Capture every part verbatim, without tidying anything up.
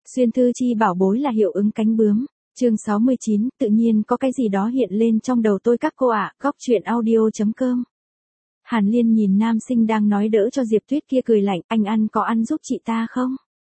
Xuyên thư chi bảo bối là hiệu ứng cánh bướm. Chương sáu mươi chín, tự nhiên có cái gì đó hiện lên trong đầu tôi các cô ạ, góc truyện audio.com. Hàn Liên nhìn nam sinh đang nói đỡ cho Diệp Tuyết kia cười lạnh, anh ăn có ăn giúp chị ta không?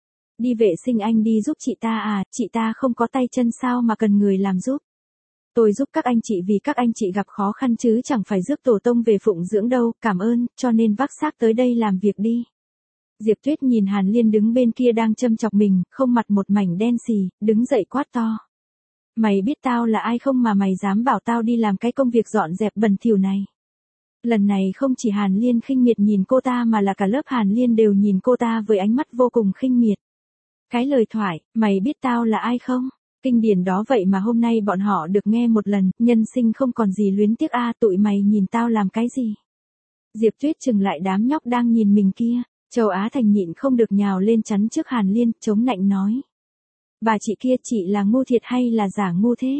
Đi vệ sinh anh đi giúp chị ta à, chị ta không có tay chân sao mà cần người làm giúp. Tôi giúp các anh chị vì các anh chị gặp khó khăn chứ chẳng phải rước tổ tông về phụng dưỡng đâu, cảm ơn, cho nên vác xác tới đây làm việc đi. Diệp Tuyết nhìn Hàn Liên đứng bên kia đang châm chọc mình, không mặt một mảnh đen xì, đứng dậy quát to. Mày biết tao là ai không mà mày dám bảo tao đi làm cái công việc dọn dẹp bẩn thỉu này. Lần này không chỉ Hàn Liên khinh miệt nhìn cô ta mà là cả lớp Hàn Liên đều nhìn cô ta với ánh mắt vô cùng khinh miệt. Cái lời thoại, mày biết tao là ai không? Kinh điển đó vậy mà hôm nay bọn họ được nghe một lần, nhân sinh không còn gì luyến tiếc a, tụi mày nhìn tao làm cái gì? Diệp Tuyết chừng lại đám nhóc đang nhìn mình kia, Châu Á Thành nhịn không được nhào lên chắn trước Hàn Liên, chống nạnh nói. Bà chị kia chị là ngu thiệt hay là giả ngu thế?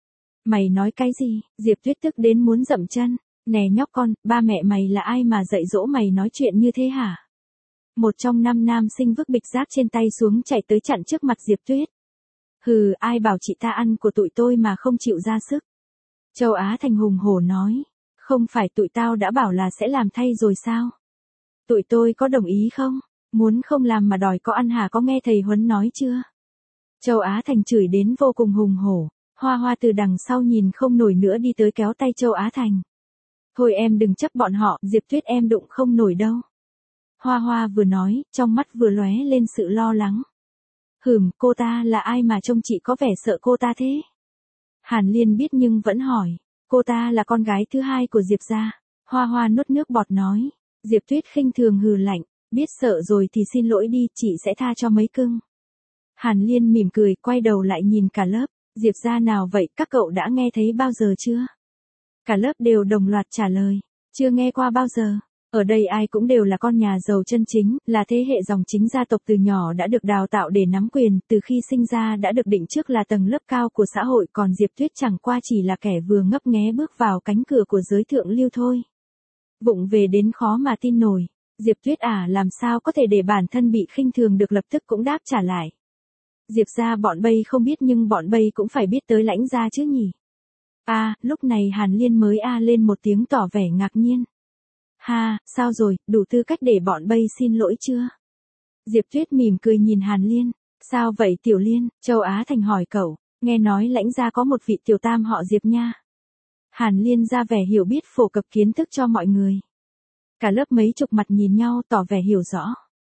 Mày nói cái gì? Diệp Tuyết tức đến muốn dậm chân. Nè nhóc con, ba mẹ mày là ai mà dạy dỗ mày nói chuyện như thế hả? Một trong năm nam sinh vứt bịch rác trên tay xuống chạy tới chặn trước mặt Diệp Tuyết. Hừ, ai bảo chị ta ăn của tụi tôi mà không chịu ra sức. Châu Á Thành hùng hổ nói. Không phải tụi tao đã bảo là sẽ làm thay rồi sao? Tụi tôi có đồng ý không? Muốn không làm mà đòi có ăn hả, có nghe thầy Huấn nói chưa? Châu Á Thành chửi đến vô cùng hùng hổ. Hoa Hoa từ đằng sau nhìn không nổi nữa đi tới kéo tay Châu Á Thành. Thôi em đừng chấp bọn họ, Diệp Tuyết em đụng không nổi đâu. Hoa Hoa vừa nói, trong mắt vừa lóe lên sự lo lắng. Hừm, cô ta là ai mà trông chị có vẻ sợ cô ta thế? Hàn Liên biết nhưng vẫn hỏi. Cô ta là con gái thứ hai của Diệp gia. Hoa Hoa nuốt nước bọt nói. Diệp Tuyết khinh thường hừ lạnh. Biết sợ rồi thì xin lỗi đi, chị sẽ tha cho mấy cưng. Hàn Liên mỉm cười, quay đầu lại nhìn cả lớp. Diệp gia nào vậy, các cậu đã nghe thấy bao giờ chưa? Cả lớp đều đồng loạt trả lời. Chưa nghe qua bao giờ. Ở đây ai cũng đều là con nhà giàu chân chính, là thế hệ dòng chính gia tộc từ nhỏ đã được đào tạo để nắm quyền, từ khi sinh ra đã được định trước là tầng lớp cao của xã hội, còn Diệp Tuyết chẳng qua chỉ là kẻ vừa ngấp nghé bước vào cánh cửa của giới thượng lưu thôi. Vụng về đến khó mà tin nổi. Diệp Tuyết à, làm sao có thể để bản thân bị khinh thường được, lập tức cũng đáp trả lại. Diệp gia bọn bây không biết nhưng bọn bây cũng phải biết tới Lãnh gia chứ nhỉ. A, à, lúc này Hàn Liên mới a à lên một tiếng tỏ vẻ ngạc nhiên. Ha, sao rồi, đủ tư cách để bọn bây xin lỗi chưa? Diệp Tuyết mỉm cười nhìn Hàn Liên. Sao vậy Tiểu Liên? Châu Á Thành hỏi cậu. Nghe nói Lãnh gia có một vị tiểu tam họ Diệp nha. Hàn Liên ra vẻ hiểu biết phổ cập kiến thức cho mọi người. Cả lớp mấy chục mặt nhìn nhau tỏ vẻ hiểu rõ.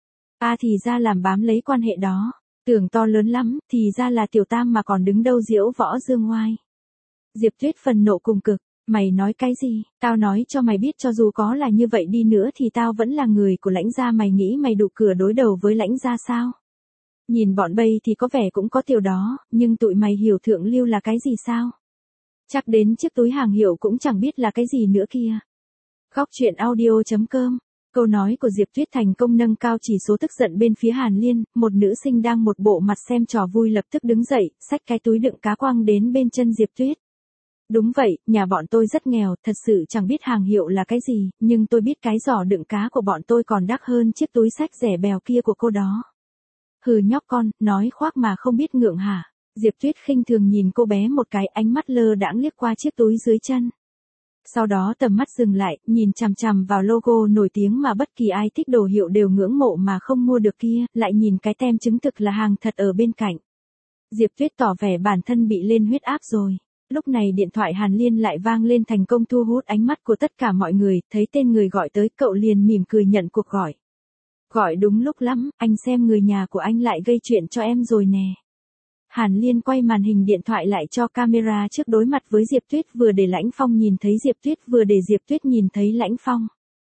A à, thì ra làm bám lấy quan hệ đó. Tưởng to lớn lắm, thì ra là tiểu tam mà còn đứng đâu diễu võ dương ngoai. Diệp Tuyết phần nộ cùng cực. Mày nói cái gì? Tao nói cho mày biết cho dù có là như vậy đi nữa thì tao vẫn là người của Lãnh gia, mày nghĩ mày đủ cửa đối đầu với Lãnh gia sao? Nhìn bọn bây thì có vẻ cũng có tiểu đó, nhưng tụi mày hiểu thượng lưu là cái gì sao? Chắc đến chiếc túi hàng hiệu cũng chẳng biết là cái gì nữa kia. Góc truyện audio.com. Câu nói của Diệp Tuyết thành công nâng cao chỉ số tức giận bên phía Hàn Liên, một nữ sinh đang một bộ mặt xem trò vui lập tức đứng dậy, xách cái túi đựng cá quăng đến bên chân Diệp Tuyết. Đúng vậy, nhà bọn tôi rất nghèo, thật sự chẳng biết hàng hiệu là cái gì, nhưng tôi biết cái giỏ đựng cá của bọn tôi còn đắt hơn chiếc túi xách rẻ bèo kia của cô đó. Hừ nhóc con, nói khoác mà không biết ngượng hả? Diệp Tuyết khinh thường nhìn cô bé một cái, ánh mắt lơ đãng liếc qua chiếc túi dưới chân. Sau đó tầm mắt dừng lại, nhìn chằm chằm vào logo nổi tiếng mà bất kỳ ai thích đồ hiệu đều ngưỡng mộ mà không mua được kia, lại nhìn cái tem chứng thực là hàng thật ở bên cạnh. Diệp Tuyết tỏ vẻ bản thân bị lên huyết áp rồi. Lúc này điện thoại Hàn Liên lại vang lên thành công thu hút ánh mắt của tất cả mọi người, thấy tên người gọi tới cậu liền mỉm cười nhận cuộc gọi. Gọi đúng lúc lắm, anh xem người nhà của anh lại gây chuyện cho em rồi nè. Hàn Liên quay màn hình điện thoại lại cho camera trước đối mặt với Diệp Tuyết, vừa để Lãnh Phong nhìn thấy Diệp Tuyết vừa để Diệp Tuyết nhìn thấy Lãnh Phong.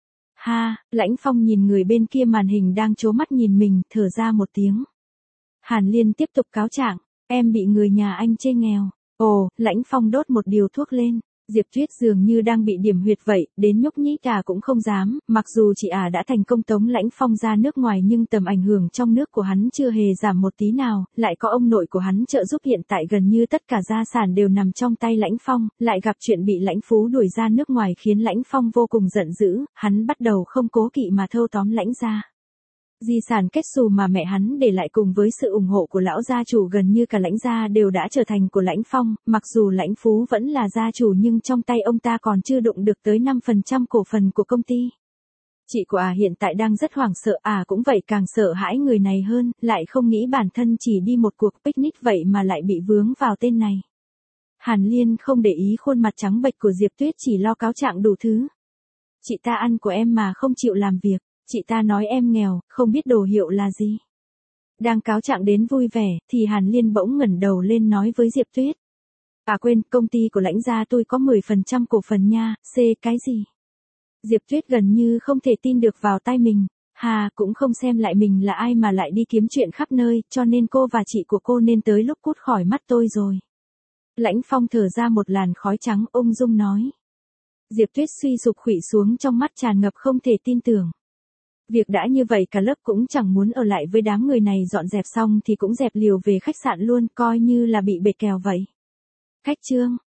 Ha, Lãnh Phong nhìn người bên kia màn hình đang trố mắt nhìn mình, thở ra một tiếng. Hàn Liên tiếp tục cáo trạng, em bị người nhà anh chê nghèo. Ồ, Lãnh Phong đốt một điều thuốc lên. Diệp Tuyết dường như đang bị điểm huyệt vậy, đến nhúc nhích cả cũng không dám, mặc dù chị ả à đã thành công tống Lãnh Phong ra nước ngoài nhưng tầm ảnh hưởng trong nước của hắn chưa hề giảm một tí nào, lại có ông nội của hắn trợ giúp, hiện tại gần như tất cả gia sản đều nằm trong tay Lãnh Phong, lại gặp chuyện bị Lãnh Phú đuổi ra nước ngoài khiến Lãnh Phong vô cùng giận dữ, hắn bắt đầu không cố kỵ mà thâu tóm Lãnh gia. Di sản kết xù mà mẹ hắn để lại cùng với sự ủng hộ của lão gia chủ gần như cả Lãnh gia đều đã trở thành của Lãnh Phong, mặc dù Lãnh Phú vẫn là gia chủ nhưng trong tay ông ta còn chưa đụng được tới năm phần trăm cổ phần của công ty. Chị của à hiện tại đang rất hoảng sợ, à cũng vậy, càng sợ hãi người này hơn, lại không nghĩ bản thân chỉ đi một cuộc picnic vậy mà lại bị vướng vào tên này. Hàn Liên không để ý khuôn mặt trắng bệch của Diệp Tuyết, chỉ lo cáo trạng đủ thứ. Chị ta ăn của em mà không chịu làm việc, chị ta nói em nghèo, không biết đồ hiệu là gì. Đang cáo trạng đến vui vẻ, thì Hàn Liên bỗng ngẩng đầu lên nói với Diệp Tuyết. À quên, công ty của Lãnh gia tôi có mười phần trăm cổ phần nha, c cái gì? Diệp Tuyết gần như không thể tin được vào tai mình, hà cũng không xem lại mình là ai mà lại đi kiếm chuyện khắp nơi, cho nên cô và chị của cô nên tới lúc cút khỏi mắt tôi rồi. Lãnh Phong thở ra một làn khói trắng, ung dung nói. Diệp Tuyết suy sụp khuỵu xuống, trong mắt tràn ngập không thể tin tưởng. Việc đã như vậy cả lớp cũng chẳng muốn ở lại với đám người này, dọn dẹp xong thì cũng dẹp liều về khách sạn luôn, coi như là bị bệt kèo vậy. Khách Trương,